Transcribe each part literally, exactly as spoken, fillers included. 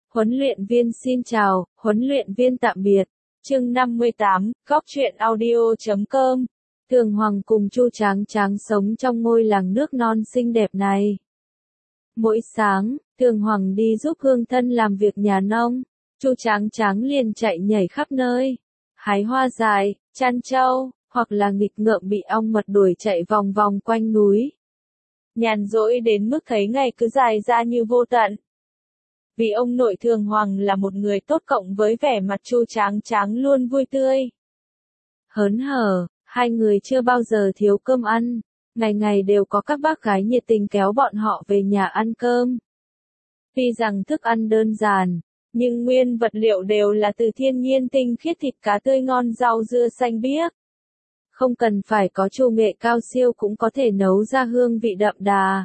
Huấn luyện viên xin chào, huấn luyện viên tạm biệt. Chương năm mươi tám, góc truyện audio chấm com. Thường Hoàng cùng Chu Tráng Tráng sống trong ngôi làng nước non xinh đẹp này. Mỗi sáng, Thường Hoàng đi giúp hương thân làm việc nhà nông, Chu Tráng Tráng liền chạy nhảy khắp nơi, hái hoa dại, chăn trâu, hoặc là nghịch ngợm bị ong mật đuổi chạy vòng vòng quanh núi. Nhàn rỗi đến mức thấy ngày cứ dài ra như vô tận. Vì ông nội Thường Hoàng là một người tốt cộng với vẻ mặt Chu Tráng Tráng luôn vui tươi. Hớn hở, hai người chưa bao giờ thiếu cơm ăn, ngày ngày đều có các bác gái nhiệt tình kéo bọn họ về nhà ăn cơm. Tuy rằng thức ăn đơn giản, nhưng nguyên vật liệu đều là từ thiên nhiên tinh khiết, thịt cá tươi ngon, rau dưa xanh biếc. Không cần phải có chủ nghệ cao siêu cũng có thể nấu ra hương vị đậm đà.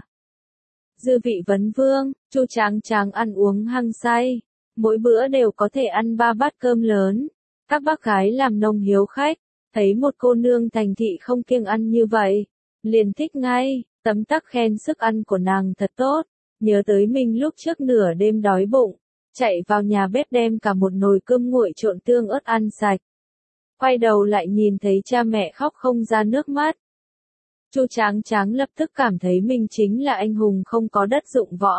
Dư vị vấn vương, Chu Tráng Tráng ăn uống hăng say, mỗi bữa đều có thể ăn ba bát cơm lớn. Các bác gái làm nông hiếu khách, thấy một cô nương thành thị không kiêng ăn như vậy, liền thích ngay, tấm tắc khen sức ăn của nàng thật tốt, nhớ tới mình lúc trước nửa đêm đói bụng, chạy vào nhà bếp đem cả một nồi cơm nguội trộn tương ớt ăn sạch. Quay đầu lại nhìn thấy cha mẹ khóc không ra nước mắt. Chu Tráng Tráng lập tức cảm thấy mình chính là anh hùng không có đất dụng võ.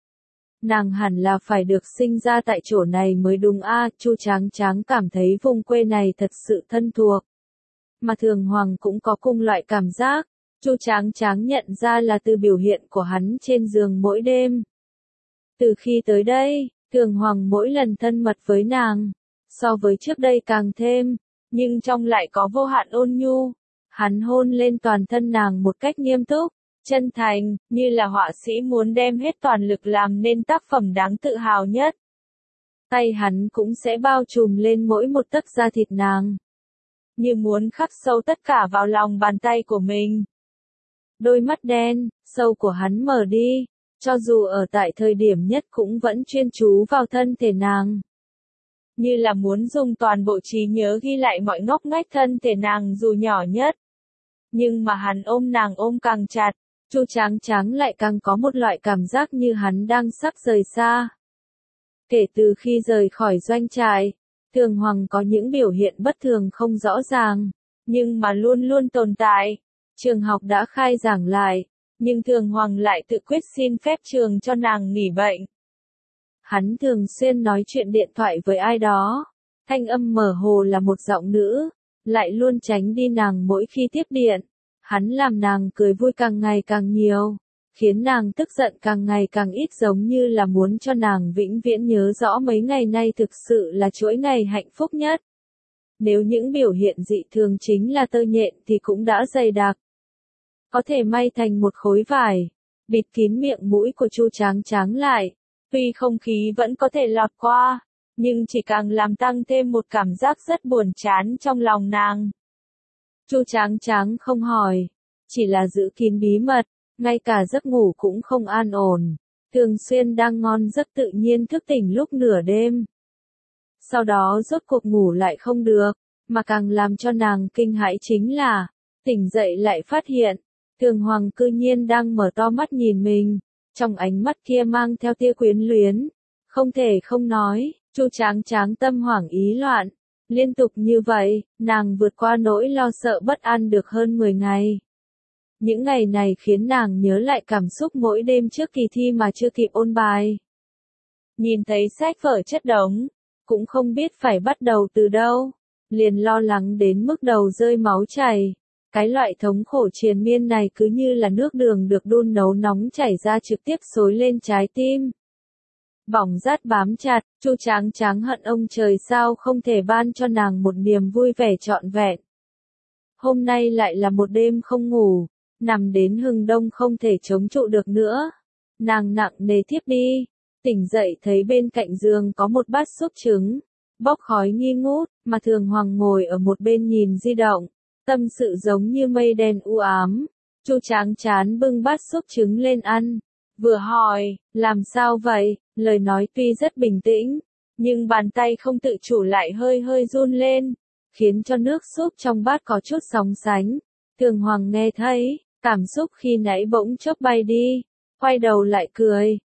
Nàng hẳn là phải được sinh ra tại chỗ này mới đúng a. Chu Tráng Tráng cảm thấy vùng quê này thật sự thân thuộc. Mà Thường Hoàng cũng có cùng loại cảm giác. Chu Tráng Tráng nhận ra là từ biểu hiện của hắn trên giường mỗi đêm. Từ khi tới đây, Thường Hoàng mỗi lần thân mật với nàng, so với trước đây càng thêm, nhưng trong lại có vô hạn ôn nhu. Hắn hôn lên toàn thân nàng một cách nghiêm túc, chân thành, như là họa sĩ muốn đem hết toàn lực làm nên tác phẩm đáng tự hào nhất. Tay hắn cũng sẽ bao trùm lên mỗi một tấc da thịt nàng, như muốn khắc sâu tất cả vào lòng bàn tay của mình. Đôi mắt đen, sâu của hắn mở đi, cho dù ở tại thời điểm nhất cũng vẫn chuyên chú vào thân thể nàng. Như là muốn dùng toàn bộ trí nhớ ghi lại mọi ngóc ngách thân thể nàng dù nhỏ nhất. Nhưng mà hắn ôm nàng ôm càng chặt, Chu Tráng Tráng lại càng có một loại cảm giác như hắn đang sắp rời xa. Kể từ khi rời khỏi doanh trại, Thường Hoàng có những biểu hiện bất thường không rõ ràng, nhưng mà luôn luôn tồn tại. Trường học đã khai giảng lại, nhưng Thường Hoàng lại tự quyết xin phép trường cho nàng nghỉ bệnh. Hắn thường xuyên nói chuyện điện thoại với ai đó, thanh âm mơ hồ là một giọng nữ, lại luôn tránh đi nàng mỗi khi tiếp điện. Hắn làm nàng cười vui càng ngày càng nhiều, khiến nàng tức giận càng ngày càng ít, giống như là muốn cho nàng vĩnh viễn nhớ rõ mấy ngày nay thực sự là chuỗi ngày hạnh phúc nhất. Nếu những biểu hiện dị thường chính là tơ nhện thì cũng đã dày đặc. Có thể may thành một khối vải, bịt kín miệng mũi của Chu Tráng Tráng lại. Tuy không khí vẫn có thể lọt qua, nhưng chỉ càng làm tăng thêm một cảm giác rất buồn chán trong lòng nàng. Chu Tráng Tráng không hỏi, chỉ là giữ kín bí mật, ngay cả giấc ngủ cũng không an ổn, thường xuyên đang ngon giấc tự nhiên thức tỉnh lúc nửa đêm. Sau đó rốt cuộc ngủ lại không được, mà càng làm cho nàng kinh hãi chính là, tỉnh dậy lại phát hiện, Thường Hoàng cư nhiên đang mở to mắt nhìn mình. Trong ánh mắt kia mang theo tia quyến luyến, không thể không nói, Chu Tráng Tráng tâm hoảng ý loạn. Liên tục như vậy, nàng vượt qua nỗi lo sợ bất an được hơn mười ngày. Những ngày này khiến nàng nhớ lại cảm xúc mỗi đêm trước kỳ thi mà chưa kịp ôn bài. Nhìn thấy sách vở chất đống, cũng không biết phải bắt đầu từ đâu, liền lo lắng đến mức đầu rơi máu chảy. Cái loại thống khổ triền miên này cứ như là nước đường được đun nấu nóng chảy ra trực tiếp xối lên trái tim. Bỏng rát bám chặt, Chu Tráng Tráng hận ông trời sao không thể ban cho nàng một niềm vui vẻ trọn vẹn. Hôm nay lại là một đêm không ngủ, nằm đến hừng đông không thể chống trụ được nữa. Nàng nặng nề thiếp đi, tỉnh dậy thấy bên cạnh giường có một bát súp trứng, bốc khói nghi ngút, mà Thường Hoàng ngồi ở một bên nhìn di động. Tâm sự giống như mây đen u ám. Chu Tráng Tráng bưng bát súp trứng lên ăn, vừa hỏi, làm sao vậy? Lời nói tuy rất bình tĩnh, nhưng bàn tay không tự chủ lại hơi hơi run lên, khiến cho nước súp trong bát có chút sóng sánh. Thường Hoàng nghe thấy, cảm xúc khi nãy bỗng chốc bay đi, quay đầu lại cười,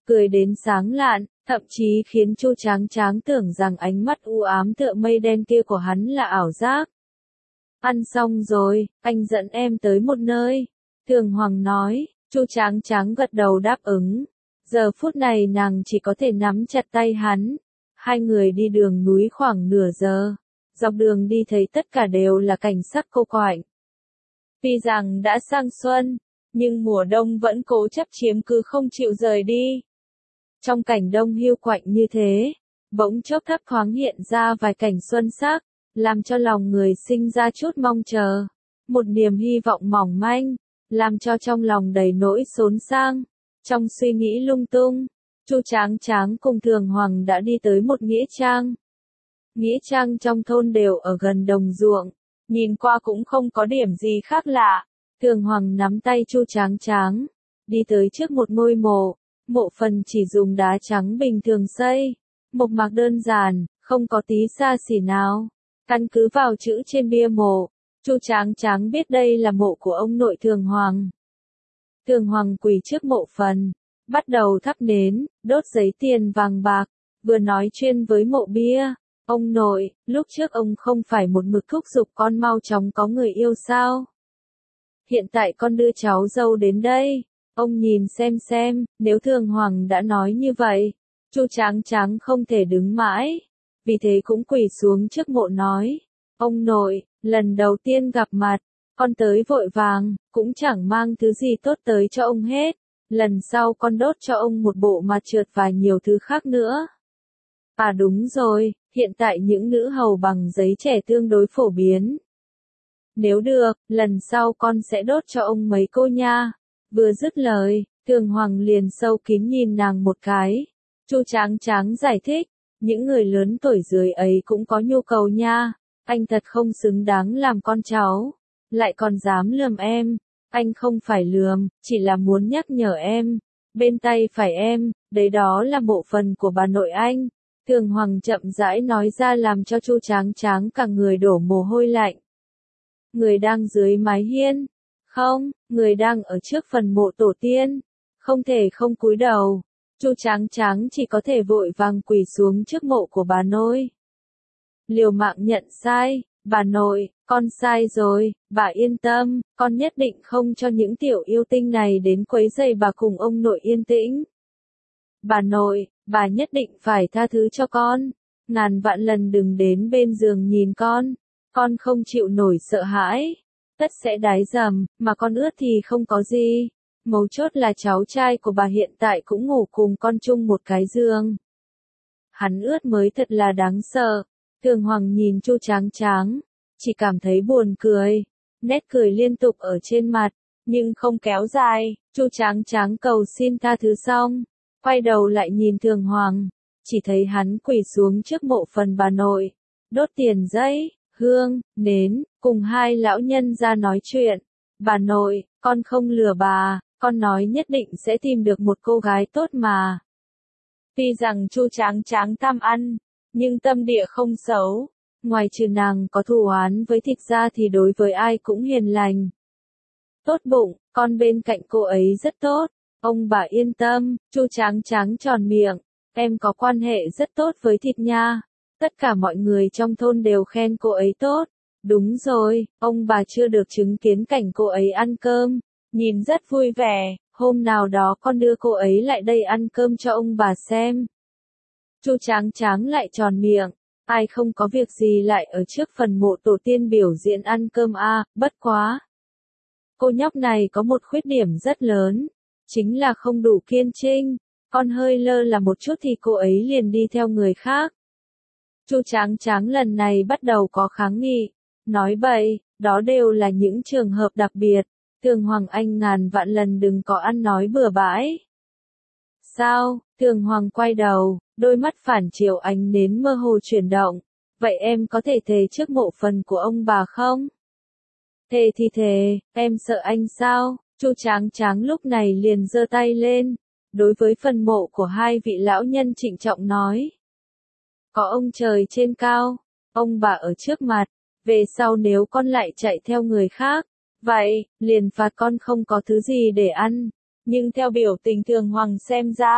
cười đến sáng lạn, thậm chí khiến Chu Tráng Tráng tưởng rằng ánh mắt u ám tựa mây đen kia của hắn là ảo giác. Ăn xong rồi, anh dẫn em tới một nơi. Thường Hoàng nói, Chu Tráng Tráng gật đầu đáp ứng. Giờ phút này nàng chỉ có thể nắm chặt tay hắn. Hai người đi đường núi khoảng nửa giờ. Dọc đường đi thấy tất cả đều là cảnh sắc cô quạnh. Tuy rằng đã sang xuân, nhưng mùa đông vẫn cố chấp chiếm cứ không chịu rời đi. Trong cảnh đông hiu quạnh như thế, bỗng chốc thấp thoáng hiện ra vài cảnh xuân sắc, làm cho lòng người sinh ra chút mong chờ. Một niềm hy vọng mỏng manh, làm cho trong lòng đầy nỗi xốn sang. Trong suy nghĩ lung tung, Chu Tráng Tráng cùng Thường Hoàng đã đi tới một nghĩa trang. Nghĩa trang trong thôn đều ở gần đồng ruộng, nhìn qua cũng không có điểm gì khác lạ. Thường Hoàng nắm tay Chu Tráng Tráng, đi tới trước một ngôi mộ. Mộ phần chỉ dùng đá trắng bình thường xây, mộc mạc đơn giản, không có tí xa xỉ nào. Căn cứ vào chữ trên bia mộ, Chu Tráng Tráng biết đây là mộ của ông nội Thường Hoàng. Thường Hoàng quỳ trước mộ phần, bắt đầu thắp nến, đốt giấy tiền vàng bạc, vừa nói chuyện với mộ bia. Ông nội, lúc trước ông không phải một mực thúc giục con mau chóng có người yêu sao? Hiện tại con đưa cháu dâu đến đây. Ông nhìn xem xem, nếu Thường Hoàng đã nói như vậy, Chu Tráng Tráng không thể đứng mãi, vì thế cũng quỳ xuống trước mộ nói, ông nội, lần đầu tiên gặp mặt, con tới vội vàng, cũng chẳng mang thứ gì tốt tới cho ông hết, lần sau con đốt cho ông một bộ mặt trượt và nhiều thứ khác nữa. À đúng rồi, hiện tại những nữ hầu bằng giấy trẻ tương đối phổ biến. Nếu được, lần sau con sẽ đốt cho ông mấy cô nha. Vừa dứt lời, Thường Hoàng liền sâu kín nhìn nàng một cái. Chu Tráng Tráng giải thích, những người lớn tuổi dưới ấy cũng có nhu cầu nha, anh thật không xứng đáng làm con cháu, lại còn dám lườm em, anh không phải lườm, chỉ là muốn nhắc nhở em, bên tay phải em, đấy đó là mộ phần của bà nội anh. Thường Hoàng chậm rãi nói ra làm cho Chu Tráng Tráng cả người đổ mồ hôi lạnh. Người đang dưới mái hiên. Không, người đang ở trước phần mộ tổ tiên, không thể không cúi đầu. Chu Tráng Tráng chỉ có thể vội vàng quỳ xuống trước mộ của bà nội. Liều mạng nhận sai, bà nội, con sai rồi, bà yên tâm, con nhất định không cho những tiểu yêu tinh này đến quấy rầy bà cùng ông nội yên tĩnh. Bà nội, bà nhất định phải tha thứ cho con, ngàn vạn lần đừng đến bên giường nhìn con, con không chịu nổi sợ hãi. Tất sẽ đái dầm, mà con ướt thì không có gì. Mấu chốt là cháu trai của bà hiện tại cũng ngủ cùng con chung một cái giường. Hắn ướt mới thật là đáng sợ. Thường Hoàng nhìn Chu Tráng Tráng, chỉ cảm thấy buồn cười. Nét cười liên tục ở trên mặt, nhưng không kéo dài. Chu Tráng Tráng cầu xin tha thứ xong, quay đầu lại nhìn Thường Hoàng, chỉ thấy hắn quỳ xuống trước mộ phần bà nội, đốt tiền giấy, hương, nến, cùng hai lão nhân ra nói chuyện. Bà nội, con không lừa bà, con nói nhất định sẽ tìm được một cô gái tốt mà. Tuy rằng Chu Tráng Tráng tham ăn, nhưng tâm địa không xấu. Ngoài trừ nàng có thù oán với Thịch gia thì đối với ai cũng hiền lành. Tốt bụng, con bên cạnh cô ấy rất tốt. Ông bà yên tâm, Chu Tráng Tráng tròn miệng. Em có quan hệ rất tốt với Thịch nha. Tất cả mọi người trong thôn đều khen cô ấy tốt. Đúng rồi, ông bà chưa được chứng kiến cảnh cô ấy ăn cơm. Nhìn rất vui vẻ, hôm nào đó con đưa cô ấy lại đây ăn cơm cho ông bà xem. Chu Tráng Tráng lại tròn miệng. Ai không có việc gì lại ở trước phần mộ tổ tiên biểu diễn ăn cơm a, à, bất quá. Cô nhóc này có một khuyết điểm rất lớn. Chính là không đủ kiên trinh. Con hơi lơ là một chút thì cô ấy liền đi theo người khác. Chu Tráng Tráng lần này bắt đầu có kháng nghị. Nói bậy, đó đều là những trường hợp đặc biệt. Thường Hoàng anh ngàn vạn lần đừng có ăn nói bừa bãi. Sao? Thường Hoàng quay đầu, đôi mắt phản chiếu ánh nến mơ hồ chuyển động. Vậy em có thể thề trước mộ phần của ông bà không? Thề thì thề, em sợ anh sao? Chu Tráng Tráng lúc này liền giơ tay lên. Đối với phần mộ của hai vị lão nhân trịnh trọng nói. Có ông trời trên cao, ông bà ở trước mặt. Về sau nếu con lại chạy theo người khác, vậy, liền phạt con không có thứ gì để ăn. Nhưng theo biểu tình Thường Hoàng xem ra,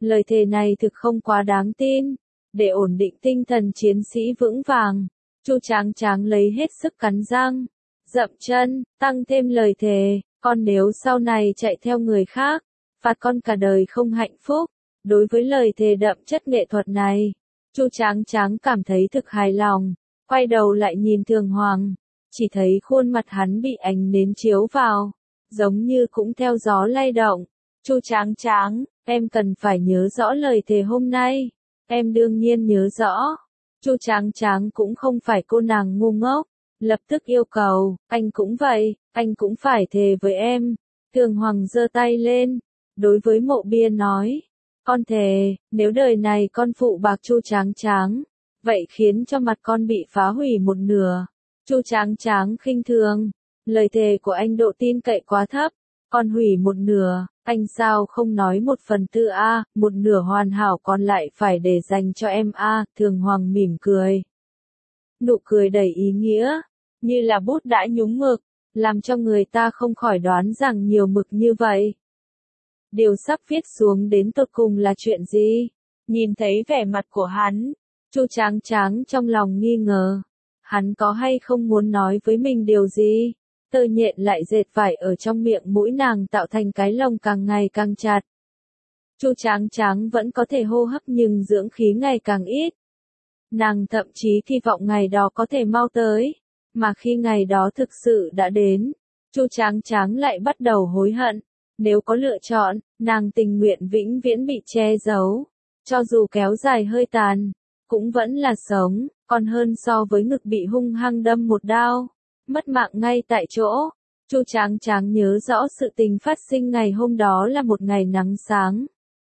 Lời thề này thực không quá đáng tin. Để ổn định tinh thần chiến sĩ vững vàng, Chu Tráng Tráng lấy hết sức cắn răng, dậm chân, tăng thêm lời thề, con nếu sau này chạy theo người khác, phạt con cả đời không hạnh phúc. Đối với lời thề đậm chất nghệ thuật này, Chu Tráng Tráng cảm thấy thực hài lòng, quay đầu lại nhìn Thường Hoàng, chỉ thấy khuôn mặt hắn bị ánh nến chiếu vào, giống như cũng theo gió lay động. Chu Tráng Tráng, em cần phải nhớ rõ lời thề hôm nay. Em đương nhiên nhớ rõ. Chu Tráng Tráng cũng không phải cô nàng ngu ngốc, lập tức yêu cầu, anh cũng vậy, anh cũng phải thề với em. Thường Hoàng giơ tay lên, đối với Mộ Bia nói, con thề, nếu đời này con phụ bạc Chu Tráng Tráng, vậy khiến cho mặt con bị phá hủy một nửa. Chu Tráng Tráng khinh thường, lời thề của anh độ tin cậy quá thấp, con hủy một nửa, anh sao không nói một phần tư a, một nửa hoàn hảo còn lại phải để dành cho em a. Thường Hoàng mỉm cười. Nụ cười đầy ý nghĩa, như là bút đã nhúng mực, làm cho người ta không khỏi đoán rằng nhiều mực như vậy. Điều sắp viết xuống đến tột cùng là chuyện gì? Nhìn thấy vẻ mặt của hắn, Chu Tráng Tráng trong lòng nghi ngờ. Hắn có hay không muốn nói với mình điều gì? Tơ nhện lại dệt vải ở trong miệng mũi nàng tạo thành cái lồng càng ngày càng chặt. Chu Tráng Tráng vẫn có thể hô hấp nhưng dưỡng khí ngày càng ít. Nàng thậm chí hy vọng ngày đó có thể mau tới, mà khi ngày đó thực sự đã đến, Chu Tráng Tráng lại bắt đầu hối hận. Nếu có lựa chọn, nàng tình nguyện vĩnh viễn bị che giấu, cho dù kéo dài hơi tàn, cũng vẫn là sống, còn hơn so với ngực bị hung hăng đâm một đao, mất mạng ngay tại chỗ. Chu Tráng Tráng nhớ rõ sự tình phát sinh ngày hôm đó là một ngày nắng sáng.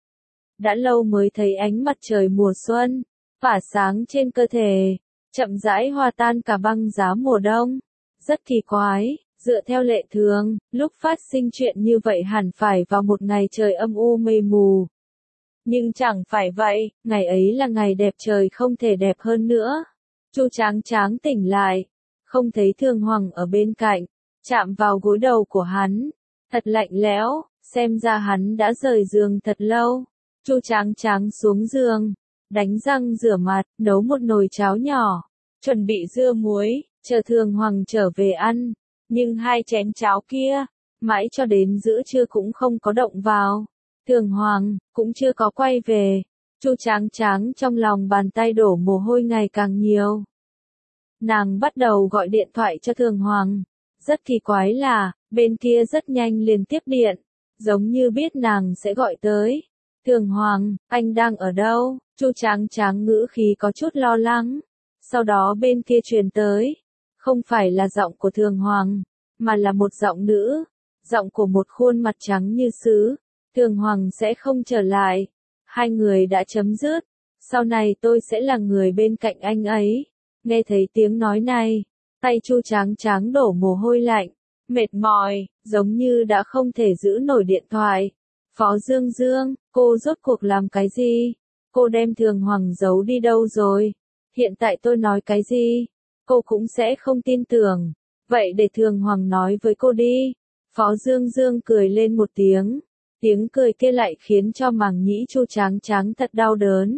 Đã lâu mới thấy ánh mặt trời mùa xuân, phả sáng trên cơ thể, chậm rãi hòa tan cả băng giá mùa đông. Rất kỳ quái, dựa theo lệ thường, lúc phát sinh chuyện như vậy hẳn phải vào một ngày trời âm u mây mù. Nhưng chẳng phải vậy, ngày ấy là ngày đẹp trời không thể đẹp hơn nữa. Chu Tráng Tráng tỉnh lại, không thấy Thường Hoàng ở bên cạnh, chạm vào gối đầu của hắn, thật lạnh lẽo, xem ra hắn đã rời giường thật lâu. Chu Tráng Tráng xuống giường, đánh răng rửa mặt, nấu một nồi cháo nhỏ, chuẩn bị dưa muối, chờ Thường Hoàng trở về ăn. Nhưng hai chén cháo kia, mãi cho đến giữa trưa cũng không có động vào. Thường Hoàng cũng chưa có quay về. Chu Tráng Tráng trong lòng bàn tay đổ mồ hôi ngày càng nhiều. Nàng bắt đầu gọi điện thoại cho Thường Hoàng. Rất kỳ quái là, bên kia rất nhanh liền tiếp điện, giống như biết nàng sẽ gọi tới. Thường Hoàng, anh đang ở đâu? Chu Tráng Tráng ngữ khí có chút lo lắng. Sau đó bên kia truyền tới, không phải là giọng của Thường Hoàng, mà là một giọng nữ, giọng của một khuôn mặt trắng như sứ. Thường Hoàng sẽ không trở lại, hai người đã chấm dứt, sau này tôi sẽ là người bên cạnh anh ấy. Nghe thấy tiếng nói này, tay Chu Tráng Tráng đổ mồ hôi lạnh, mệt mỏi, giống như đã không thể giữ nổi điện thoại. Phó Dương Dương, cô rốt cuộc làm cái gì? Cô đem Thường Hoàng giấu đi đâu rồi? Hiện tại tôi nói cái gì? Cô cũng sẽ không tin tưởng. Vậy để Thường Hoàng nói với cô đi. Phó Dương Dương cười lên một tiếng. Tiếng cười kia lại khiến cho màng nhĩ Chu Tráng Tráng thật đau đớn.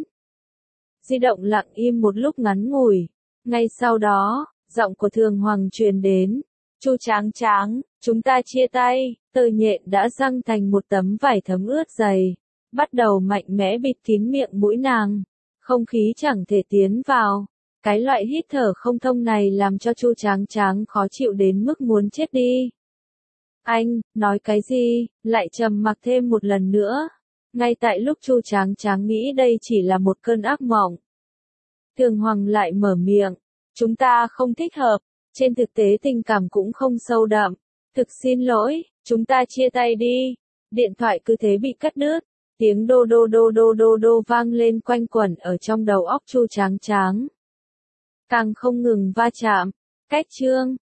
Di động lặng im một lúc ngắn ngủi. Ngay sau đó, giọng của Thường Hoàng truyền đến. Chu Tráng Tráng, chúng ta chia tay. Tơ nhện đã răng thành một tấm vải thấm ướt dày, bắt đầu mạnh mẽ bịt kín miệng mũi nàng. Không khí chẳng thể tiến vào. Cái loại hít thở không thông này làm cho Chu Tráng Tráng khó chịu đến mức muốn chết đi. Anh, nói cái gì? Lại trầm mặc thêm một lần nữa. Ngay tại lúc Chu Tráng Tráng nghĩ đây chỉ là một cơn ác mộng, Thường Hoàng lại mở miệng. Chúng ta không thích hợp, trên thực tế tình cảm cũng không sâu đậm. Thực xin lỗi, chúng ta chia tay đi. Điện thoại cứ thế bị cắt đứt. Tiếng đô đô đô đô đô đô vang lên quanh quẩn ở trong đầu óc Chu Tráng Tráng. Càng không ngừng va chạm. Cách chương